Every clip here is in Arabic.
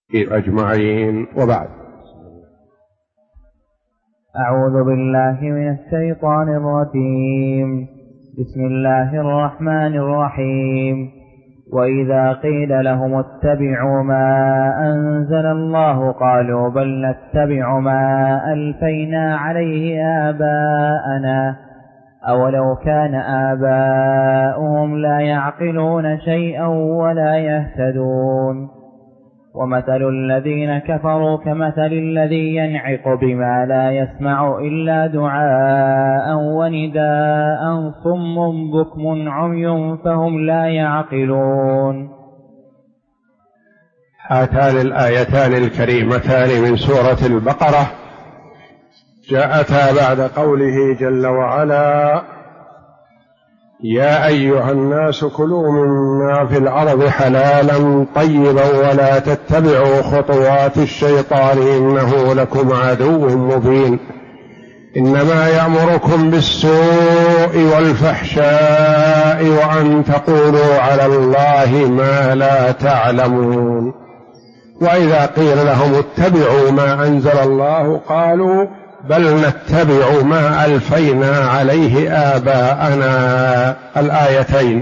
أجمعين، وبعد. أعوذ بالله من الشيطان الرجيم. بسم الله الرحمن الرحيم. وإذا قيل لهم اتبعوا ما أنزل الله قالوا بل نتبع ما ألفينا عليه آباءنا أولو كان آباؤهم لا يعقلون شيئا ولا يهتدون. ومثل الذين كفروا كمثل الذي ينعق بما لا يسمع إلا دعاء ونداء صم بكم عمي فهم لا يعقلون. هاتان الآيتان الكريمتان من سورة البقرة جاءتا بعد قوله جل وعلا: يا أيها الناس كلوا مما في الأرض حلالا طيبا ولا تتبعوا خطوات الشيطان إنه لكم عدو مبين إنما يأمركم بالسوء والفحشاء وأن تقولوا على الله ما لا تعلمون. وإذا قيل لهم اتبعوا ما أنزل الله قالوا بل نتبع ما ألفينا عليه آباءنا. الآيتين.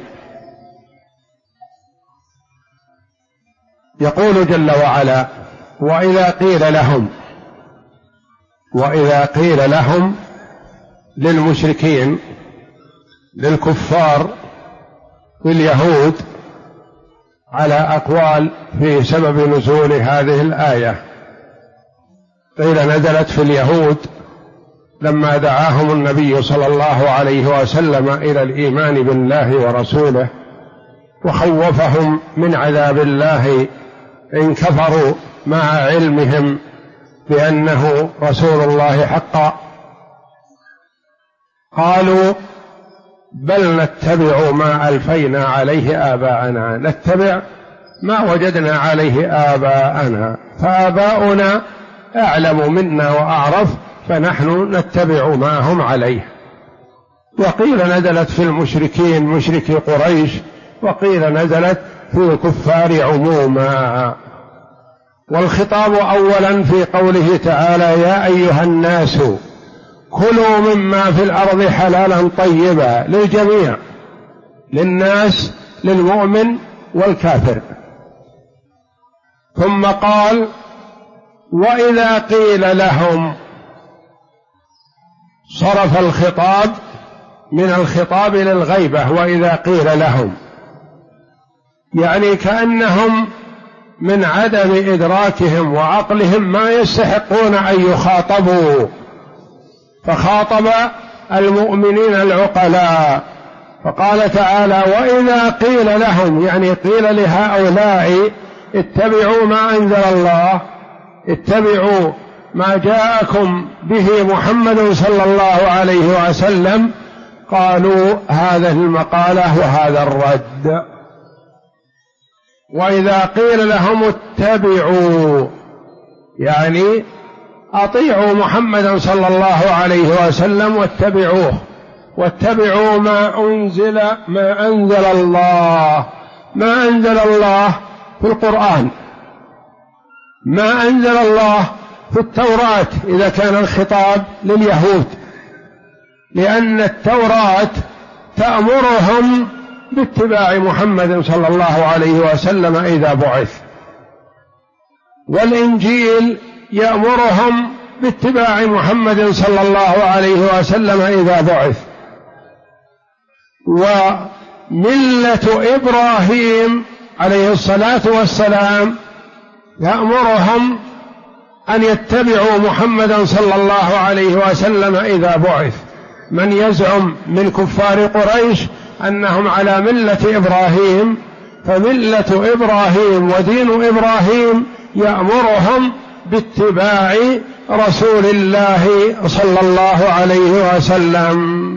يقول جل وعلا: وإذا قيل لهم للمشركين للكفار واليهود على أقوال في سبب نزول هذه الآية. قيل نزلت في اليهود لما دعاهم النبي صلى الله عليه وسلم إلى الإيمان بالله ورسوله وخوفهم من عذاب الله إن كفروا مع علمهم بأنه رسول الله حقا. قالوا بل نتبع ما ألفينا عليه آباءنا، نتبع ما وجدنا عليه آباءنا، فآباؤنا أعلم منا وأعرف فنحن نتبع ما هم عليه. وقيل نزلت في المشركين مشركي قريش، وقيل نزلت في الكفار عموما. والخطاب أولا في قوله تعالى: يا أيها الناس كلوا مما في الأرض حلالا طيبا، للجميع، للناس، للمؤمن والكافر. ثم قال: وإذا قيل لهم، صرف الخطاب من الخطاب للغيبة. وإذا قيل لهم يعني كأنهم من عدم إدراكهم وعقلهم ما يستحقون أن يخاطبوا، فخاطب المؤمنين العقلاء فقال تعالى: وإذا قيل لهم، يعني قيل لهؤلاء اتبعوا ما أنزل الله، اتبعوا ما جاءكم به محمد صلى الله عليه وسلم، قالوا هذه المقالة وهذا الرد. وإذا قيل لهم اتبعوا يعني أطيعوا محمدا صلى الله عليه وسلم واتبعوه، واتبعوا ما أنزل الله. ما أنزل الله في القرآن، ما أنزل الله في التوراة إذا كان الخطاب لليهود، لأن التوراة تأمرهم باتباع محمد صلى الله عليه وسلم إذا بعث، والإنجيل يأمرهم باتباع محمد صلى الله عليه وسلم إذا بعث. وملة إبراهيم عليه الصلاة والسلام يأمرهم أن يتبعوا محمدا صلى الله عليه وسلم إذا بعث. من يزعم من كفار قريش أنهم على ملة إبراهيم، فملة إبراهيم ودين إبراهيم يأمرهم باتباع رسول الله صلى الله عليه وسلم.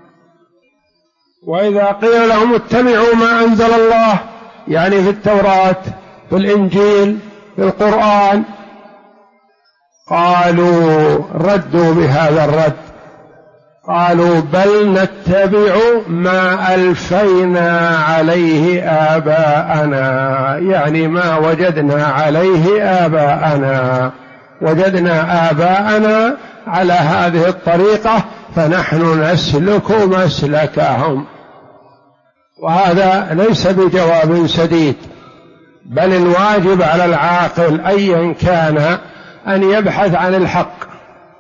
وإذا قيل لهم اتبعوا ما أنزل الله، يعني في التوراة، في الإنجيل، في القرآن، قالوا ردوا بهذا الرد، قالوا بل نتبع ما ألفينا عليه آباءنا، يعني ما وجدنا عليه آباءنا، وجدنا آباءنا على هذه الطريقة فنحن نسلك مسلكهم. وهذا ليس بجواب سديد، بل الواجب على العاقل أيا كان أن يبحث عن الحق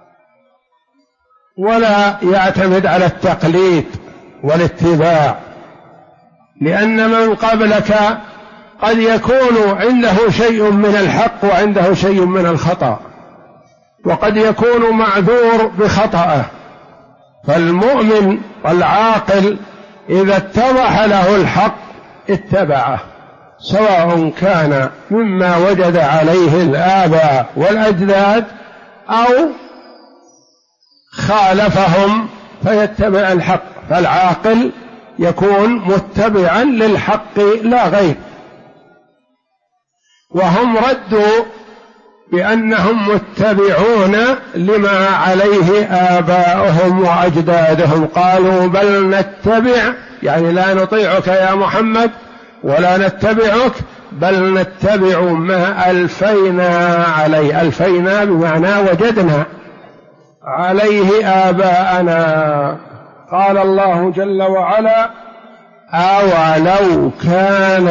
ولا يعتمد على التقليد والاتباع، لأن من قبلك قد يكون عنده شيء من الحق وعنده شيء من الخطأ، وقد يكون معذور بخطأه. فالمؤمن والعاقل إذا اتضح له الحق اتبعه، سواء كان مما وجد عليه الآباء والأجداد أو خالفهم فيتبع الحق. فالعاقل يكون متبعا للحق لا غير. وهم ردوا بأنهم متبعون لما عليه آباؤهم وأجدادهم، قالوا بل نتبع، يعني لا نطيعك يا محمد ولا نتبعك، بل نتبع ما ألفينا عليه، ألفينا بمعنى وجدنا عليه آباءنا. قال الله جل وعلا أولو كان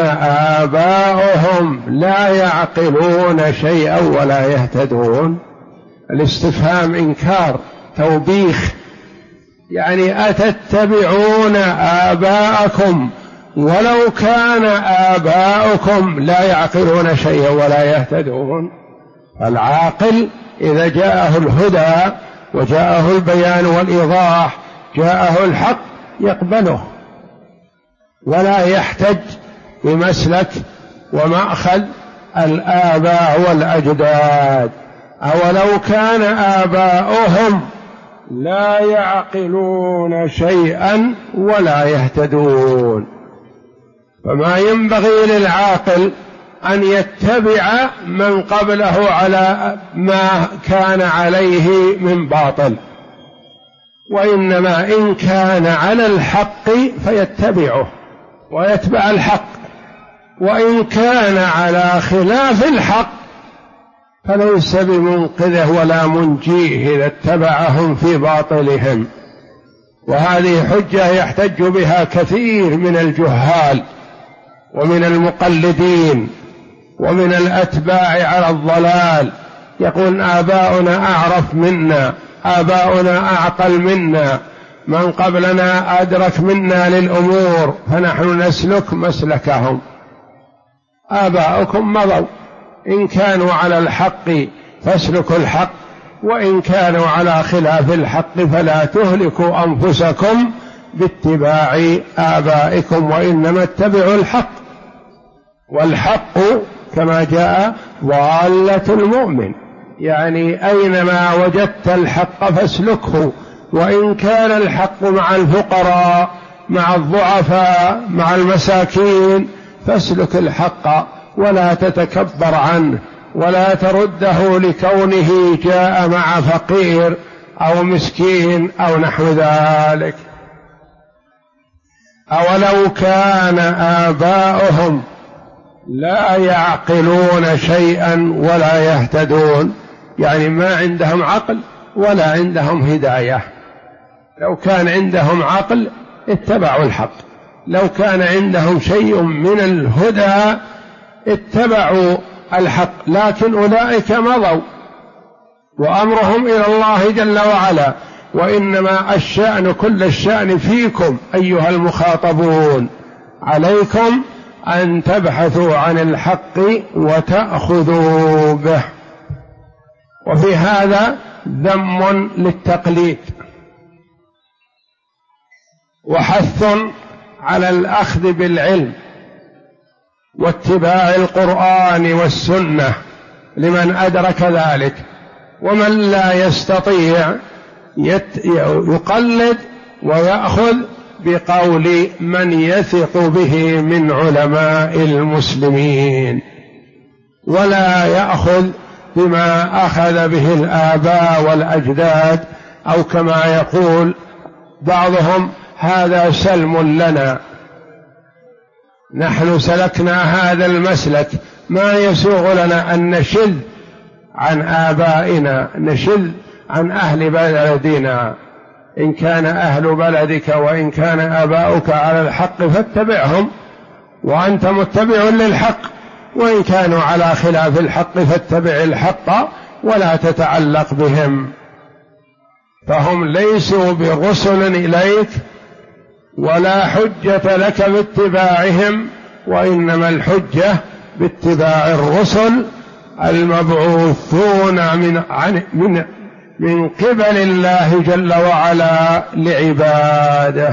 آباؤهم لا يعقلون شيئا ولا يهتدون. الاستفهام إنكار توبيخ، يعني أتتبعون آباءكم ولو كان آباؤكم لا يعقلون شيئا ولا يهتدون. العاقل إذا جاءه الهدى وجاءه البيان والإيضاح، جاءه الحق، يقبله ولا يحتج بمسلك ومأخذ الآباء والأجداد. أولو كان آباؤهم لا يعقلون شيئا ولا يهتدون. فما ينبغي للعاقل أن يتبع من قبله على ما كان عليه من باطل، وإنما إن كان على الحق فيتبعه ويتبع الحق، وإن كان على خلاف الحق فليس بمنقذه ولا منجيه إذا اتبعهم في باطلهم. وهذه حجة يحتج بها كثير من الجهال ومن المقلدين ومن الأتباع على الضلال، يقول آباؤنا أعرف منا، آباؤنا أعقل منا، من قبلنا أدرك منا للأمور فنحن نسلك مسلكهم. آباؤكم مضوا، إن كانوا على الحق فاسلكوا الحق، وإن كانوا على خلاف الحق فلا تهلكوا أنفسكم باتباع آبائكم، وإنما اتبعوا الحق. والحق كما جاء ضالة المؤمن، يعني أينما وجدت الحق فاسلكه، وإن كان الحق مع الفقراء مع الضعفاء مع المساكين فاسلك الحق ولا تتكبر عنه ولا ترده لكونه جاء مع فقير أو مسكين أو نحو ذلك. أولو كان آباؤهم لا يعقلون شيئا ولا يهتدون، يعني ما عندهم عقل ولا عندهم هداية. لو كان عندهم عقل اتبعوا الحق، لو كان عندهم شيء من الهدى اتبعوا الحق، لكن أولئك مضوا وأمرهم إلى الله جل وعلا. وإنما الشأن كل الشأن فيكم أيها المخاطبون، عليكم أن تبحثوا عن الحق وتأخذوا به. وفي هذا ذم للتقليد وحث على الأخذ بالعلم واتباع القرآن والسنة لمن أدرك ذلك، ومن لا يستطيع يقلد ويأخذ بقول من يثق به من علماء المسلمين، ولا يأخذ بما أخذ به الآباء والأجداد، أو كما يقول بعضهم هذا سلم لنا، نحن سلكنا هذا المسلك، ما يسوغ لنا أن نشذ عن آبائنا، نشذ عن أهل بلدنا. إن كان أهل بلدك وإن كان آباؤك على الحق فاتبعهم وأنت متبع للحق، وإن كانوا على خلاف الحق فاتبع الحق ولا تتعلق بهم، فهم ليسوا برسل إليك ولا حجة لك باتباعهم، وإنما الحجة باتباع الرسل المبعوثون من قبل الله جل وعلا لعباده.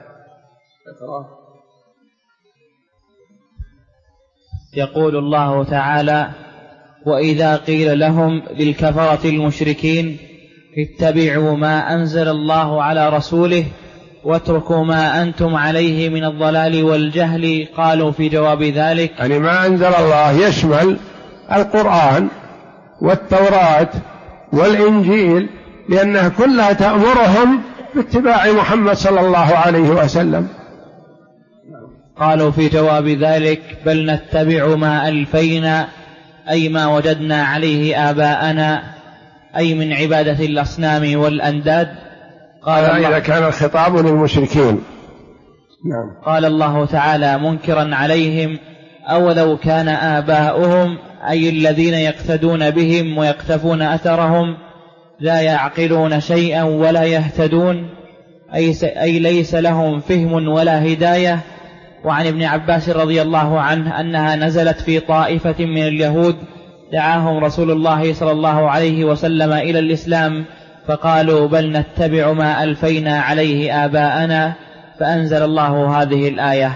يقول الله تعالى: وإذا قيل لهم للكفرة المشركين اتبعوا ما أنزل الله على رسوله واتركوا ما أنتم عليه من الضلال والجهل، قالوا في جواب ذلك، يعني ما أنزل الله يشمل القرآن والتوراة والإنجيل، لأنها كلها تأمرهم باتباع محمد صلى الله عليه وسلم. قالوا في جواب ذلك: بل نتبع ما ألفينا، أي ما وجدنا عليه آباءنا، أي من عبادة الأصنام والأنداد. قال إذا كان الخطاب للمشركين. نعم. قال الله تعالى منكرا عليهم: أولو كان آباؤهم، أي الذين يقتدون بهم ويقتفون أثرهم، لا يعقلون شيئا ولا يهتدون، أي ليس لهم فهم ولا هداية. وعن ابن عباس رضي الله عنه أنها نزلت في طائفة من اليهود دعاهم رسول الله صلى الله عليه وسلم إلى الإسلام، فقالوا: بل نتبع ما ألفينا عليه آباءنا، فأنزل الله هذه الآية.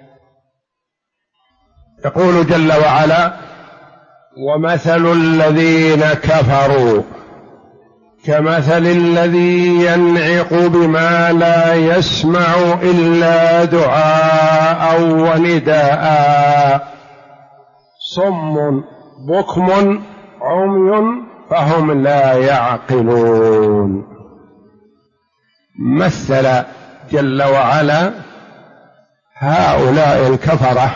يقول جل وعلا: ومثل الذين كفروا كمثل الذي ينعق بما لا يسمع إلا دعاء ونداء، صم بكم عمي فهم لا يعقلون. مثل جل وعلا هؤلاء الكفرة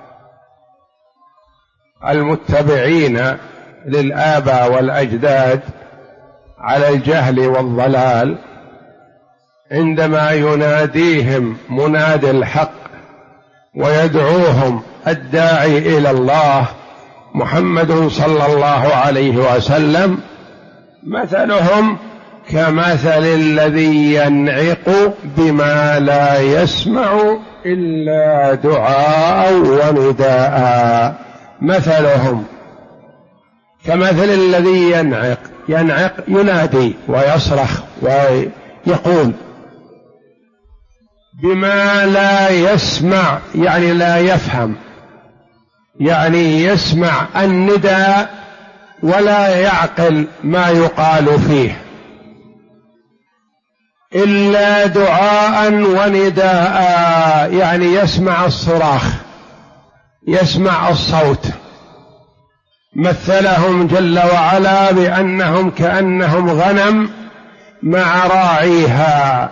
المتبعين للآباء والأجداد على الجهل والضلال، عندما يناديهم منادي الحق ويدعوهم الداعي إلى الله محمد صلى الله عليه وسلم، مثلهم كمثل الذي ينعق بما لا يسمع إلا دعاء ونداء. مثلهم كمثل الذي ينعق ينادي ويصرخ ويقول، بما لا يسمع يعني لا يفهم، يعني يسمع النداء ولا يعقل ما يقال فيه، إلا دعاء ونداء، يعني يسمع الصراخ، يسمع الصوت. مثلهم جل وعلا بأنهم كأنهم غنم مع راعيها،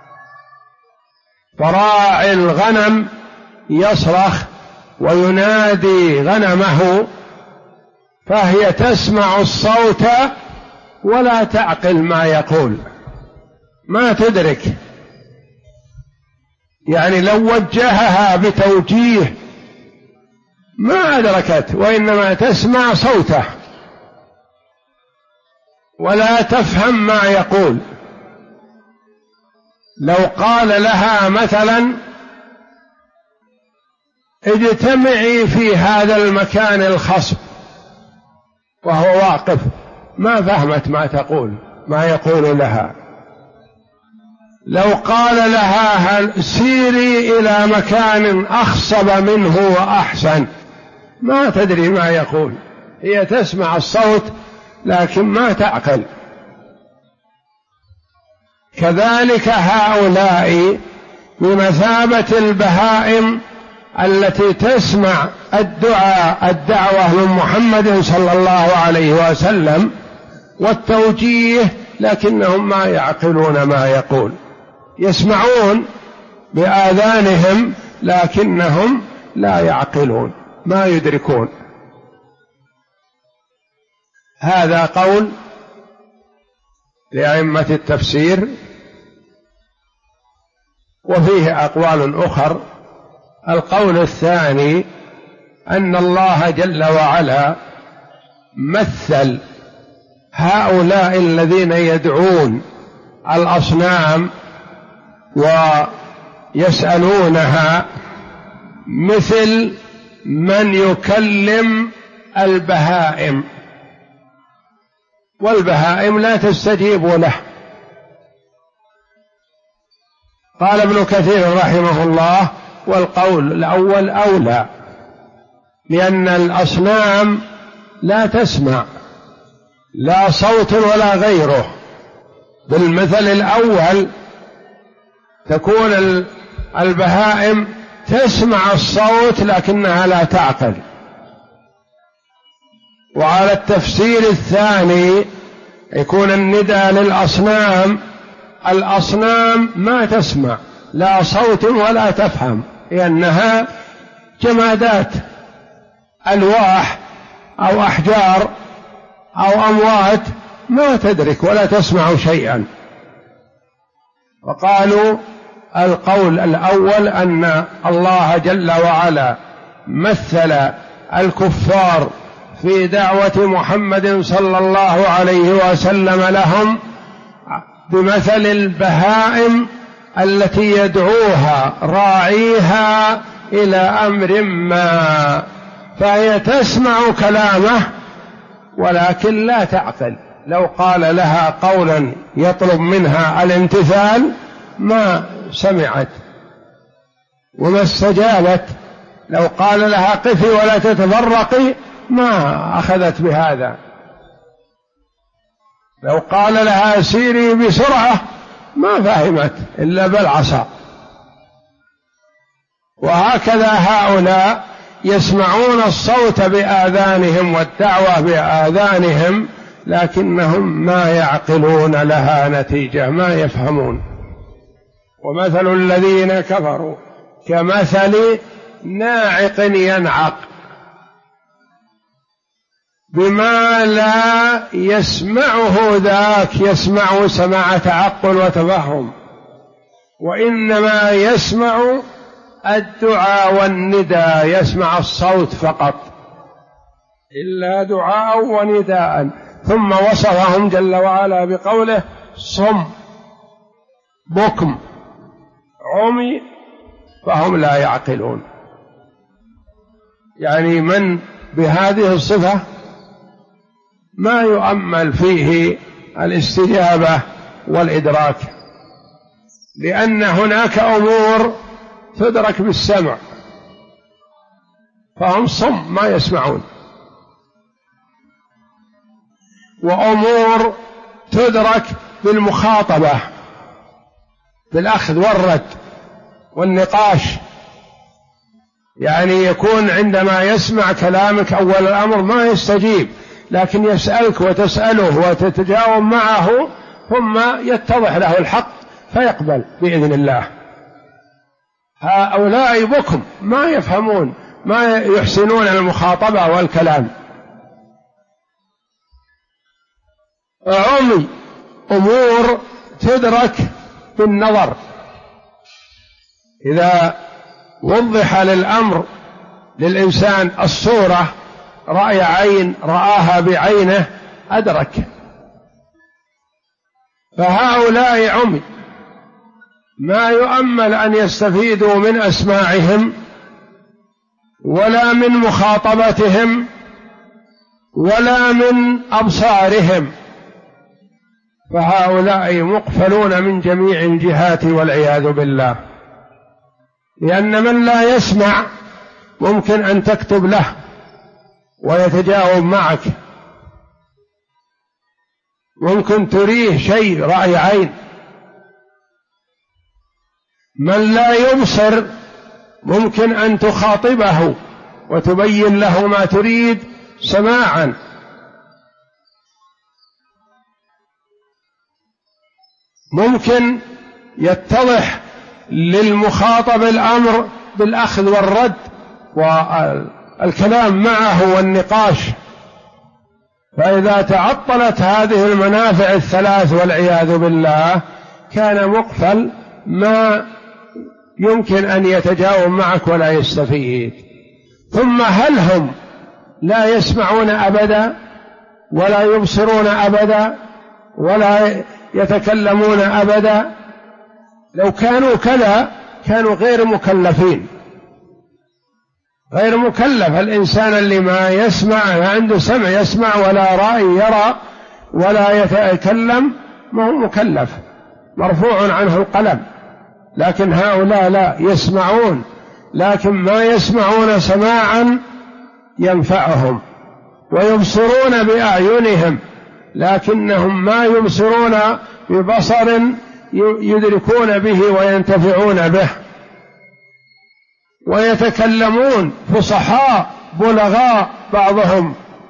فراعي الغنم يصرخ وينادي غنمه، فهي تسمع الصوت ولا تعقل ما يقول، ما تدرك، يعني لو وجهها بتوجيه ما أدركت، وإنما تسمع صوته ولا تفهم ما يقول. لو قال لها مثلا اجتمعي في هذا المكان الخصب وهو واقف، ما فهمت ما تقول، ما يقول لها. لو قال لها سيري إلى مكان أخصب منه وأحسن، ما تدري ما يقول، هي تسمع الصوت لكن ما تعقل. كذلك هؤلاء بمثابة البهائم التي تسمع الدعوة من محمد صلى الله عليه وسلم والتوجيه، لكنهم ما يعقلون ما يقول. يسمعون بآذانهم لكنهم لا يعقلون، ما يدركون. هذا قول لأئمة التفسير، وفيه أقوال أخر. القول الثاني أن الله جل وعلا مثل هؤلاء الذين يدعون الأصنام ويسألونها مثل من يكلم البهائم، والبهائم لا تستجيب له. قال ابن كثير رحمه الله: والقول الأول أولى، لأن الأصنام لا تسمع لا صوت ولا غيره. بالمثل الأول تكون البهائم تسمع الصوت لكنها لا تعقل. وعلى التفسير الثاني يكون النداء للأصنام، الأصنام ما تسمع لا صوت ولا تفهم، لأنها جمادات، ألواح أو أحجار أو أموات، ما تدرك ولا تسمع شيئا. وقالوا القول الأول أن الله جل وعلا مثل الكفار في دعوة محمد صلى الله عليه وسلم لهم بمثل البهائم التي يدعوها راعيها إلى أمر ما، فهي تسمع كلامه ولكن لا تعقل. لو قال لها قولا يطلب منها الامتثال ما سمعت وما استجابت، لو قال لها قفي ولا تتفرقي ما أخذت بهذا، لو قال لها سيري بسرعة ما فهمت إلا بالعصا. وهكذا هؤلاء يسمعون الصوت بآذانهم والدعوة بآذانهم، لكنهم ما يعقلون لها نتيجة، ما يفهمون. ومثل الذين كفروا كمثل ناعق ينعق بما لا يسمعه ذاك، يسمع سماع تعقل وتفهم، وإنما يسمع الدعاء والنداء، يسمع الصوت فقط، إلا دعاء ونداء. ثم وصفهم جل وعلا بقوله: صم بكم عمي فهم لا يعقلون. يعني من بهذه الصفة ما يؤمل فيه الاستجابة والإدراك، لأن هناك أمور تدرك بالسمع، فهم صم ما يسمعون، وأمور تدرك بالمخاطبة، بالأخذ والرد والنقاش. يعني يكون عندما يسمع كلامك أول الأمر ما يستجيب، لكن يسألك وتسأله وتتجاوب معه، ثم يتضح له الحق فيقبل بإذن الله. هؤلاء بكم ما يفهمون، ما يحسنون المخاطبة والكلام. عمي أمور تدرك بالنظر، إذا وضح للأمر للإنسان الصورة رأي عين رآها بعينه أدرك. فهؤلاء عمي ما يؤمل أن يستفيدوا من أسماعهم ولا من مخاطبتهم ولا من أبصارهم، فهؤلاء مقفلون من جميع الجهات والعياذ بالله. لأن من لا يسمع ممكن أن تكتب له ويتجاوب معك، ممكن تريه شيء رأي عين. من لا يبصر ممكن أن تخاطبه وتبين له ما تريد سماعا. ممكن يتضح للمخاطب الأمر بالأخذ والرد والكلام معه والنقاش. فإذا تعطلت هذه المنافع الثلاث والعياذ بالله كان مقفل ما يمكن أن يتجاوب معك ولا يستفيد. ثم هل هم لا يسمعون أبدا ولا يبصرون أبدا ولا يتكلمون أبدا؟ لو كانوا كذا كانوا غير مكلفين. غير مكلف الإنسان اللي ما يسمع، ما عنده سمع يسمع ولا رأي يرى ولا يتكلم، ما هو مكلف، مرفوع عنه القلم. لكن هؤلاء لا يسمعون، لكن ما يسمعون سماعا ينفعهم، ويبصرون بأعينهم لكنهم ما يبصرون ببصر يدركون به وينتفعون به. ويتكلمون فصحاء بلغاء، بعضهم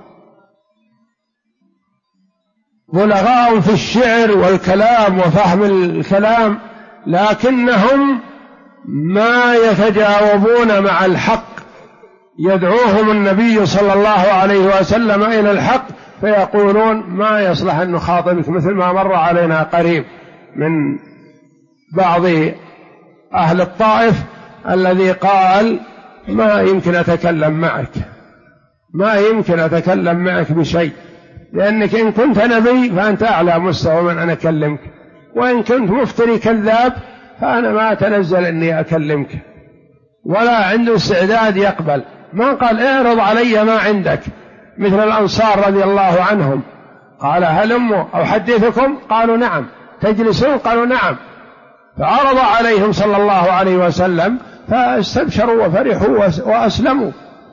بلغاء في الشعر والكلام وفهم الكلام، لكنهم ما يتجاوبون مع الحق. يدعوهم النبي صلى الله عليه وسلم إلى الحق فيقولون ما يصلح أن نخاطبك، مثل ما مر علينا قريب من بعض أهل الطائف الذي قال ما يمكن أتكلم معك، ما يمكن أتكلم معك بشيء، لأنك إن كنت نبي فأنت أعلى مستوى من أن أكلمك، وإن كنت مفتري كذاب فأنا ما أتنزل أني أكلمك. ولا عنده استعداد يقبل، ما قال اعرض علي ما عندك، مثل الأنصار رضي الله عنهم قال هلموا أحدثكم؟ قالوا نعم. تجلسون؟ قالوا نعم. فعرض عليهم صلى الله عليه وسلم فاستبشروا وفرحوا وأسلموا.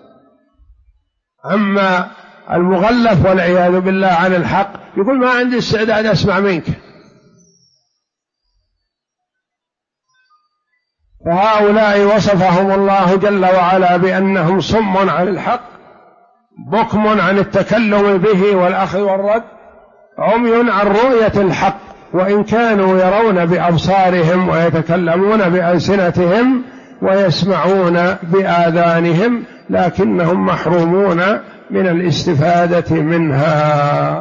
أما المغلف والعياذ بالله عن الحق يقول ما عندي استعداد أسمع منك. فهؤلاء وصفهم الله جل وعلا بأنهم صم عن الحق، بكم عن التكلم به والأخذ والرد، عمي عن رؤية الحق، وإن كانوا يرون بأبصارهم ويتكلمون بألسنتهم ويسمعون بآذانهم لكنهم محرومون من الاستفادة منها.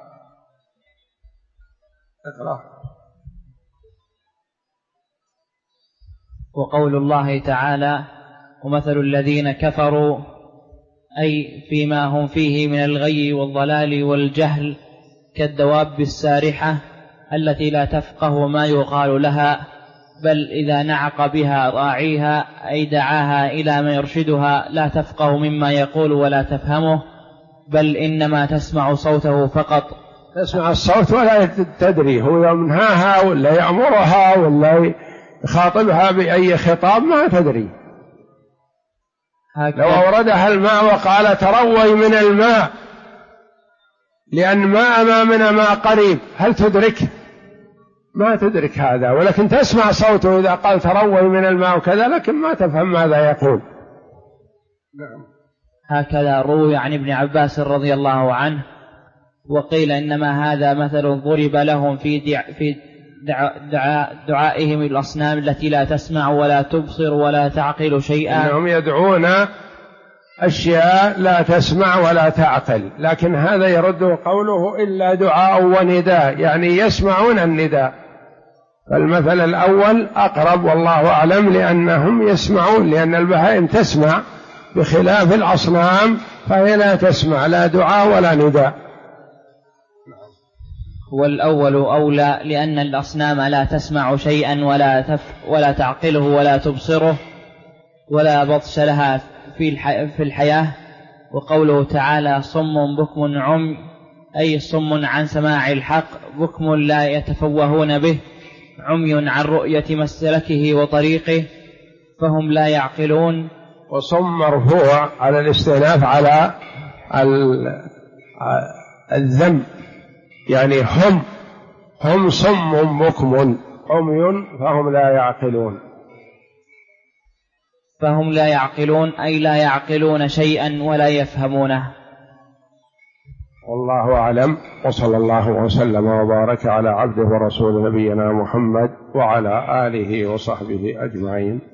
اقرأ. وقول الله تعالى ومثل الذين كفروا أي فيما هم فيه من الغي والضلال والجهل كالدواب السارحة التي لا تفقه ما يقال لها، بل إذا نعق بها راعيها أي دعاها إلى ما يرشدها لا تفقه مما يقول ولا تفهمه، بل إنما تسمع صوته فقط. تسمع الصوت ولا تدري هو ينهاها ولا يأمرها ولا يخاطبها بأي خطاب، ما تدري. لو أوردها الماء وقال تروي من الماء لأن ما أمامنا ماء قريب، هل تدرك؟ ما تدرك هذا، ولكن تسمع صوته إذا قال تروي من الماء وكذا، لكن ما تفهم ماذا يقول. نعم. هكذا روي عن ابن عباس رضي الله عنه. وقيل إنما هذا مثل ضرب لهم في دعائهم الأصنام التي لا تسمع ولا تبصر ولا تعقل شيئا. إنهم يدعون أشياء لا تسمع ولا تعقل، لكن هذا يرد قوله إلا دعاء ونداء، يعني يسمعون النداء. فالمثل الأول أقرب والله أعلم، لأنهم يسمعون، لأن البهائم تسمع بخلاف الأصنام فهي لا تسمع لا دعاء ولا نداء. والأول أولى، لأن الأصنام لا تسمع شيئا ولا تعقله ولا تبصره ولا بطش لها في الحياة. وقوله تعالى صم بكم عمي أي صم عن سماع الحق، بكم لا يتفوهون به، عمي عن رؤية مسلكه وطريقه فهم لا يعقلون. وصم مرفوع على الاستئناف على الذم، يعني هم صم بكم عمي فهم لا يعقلون. فهم لا يعقلون أي لا يعقلون شيئا ولا يفهمونه. والله أعلم، وصلى الله وسلم وبارك على عبده ورسول نبينا محمد وعلى آله وصحبه أجمعين.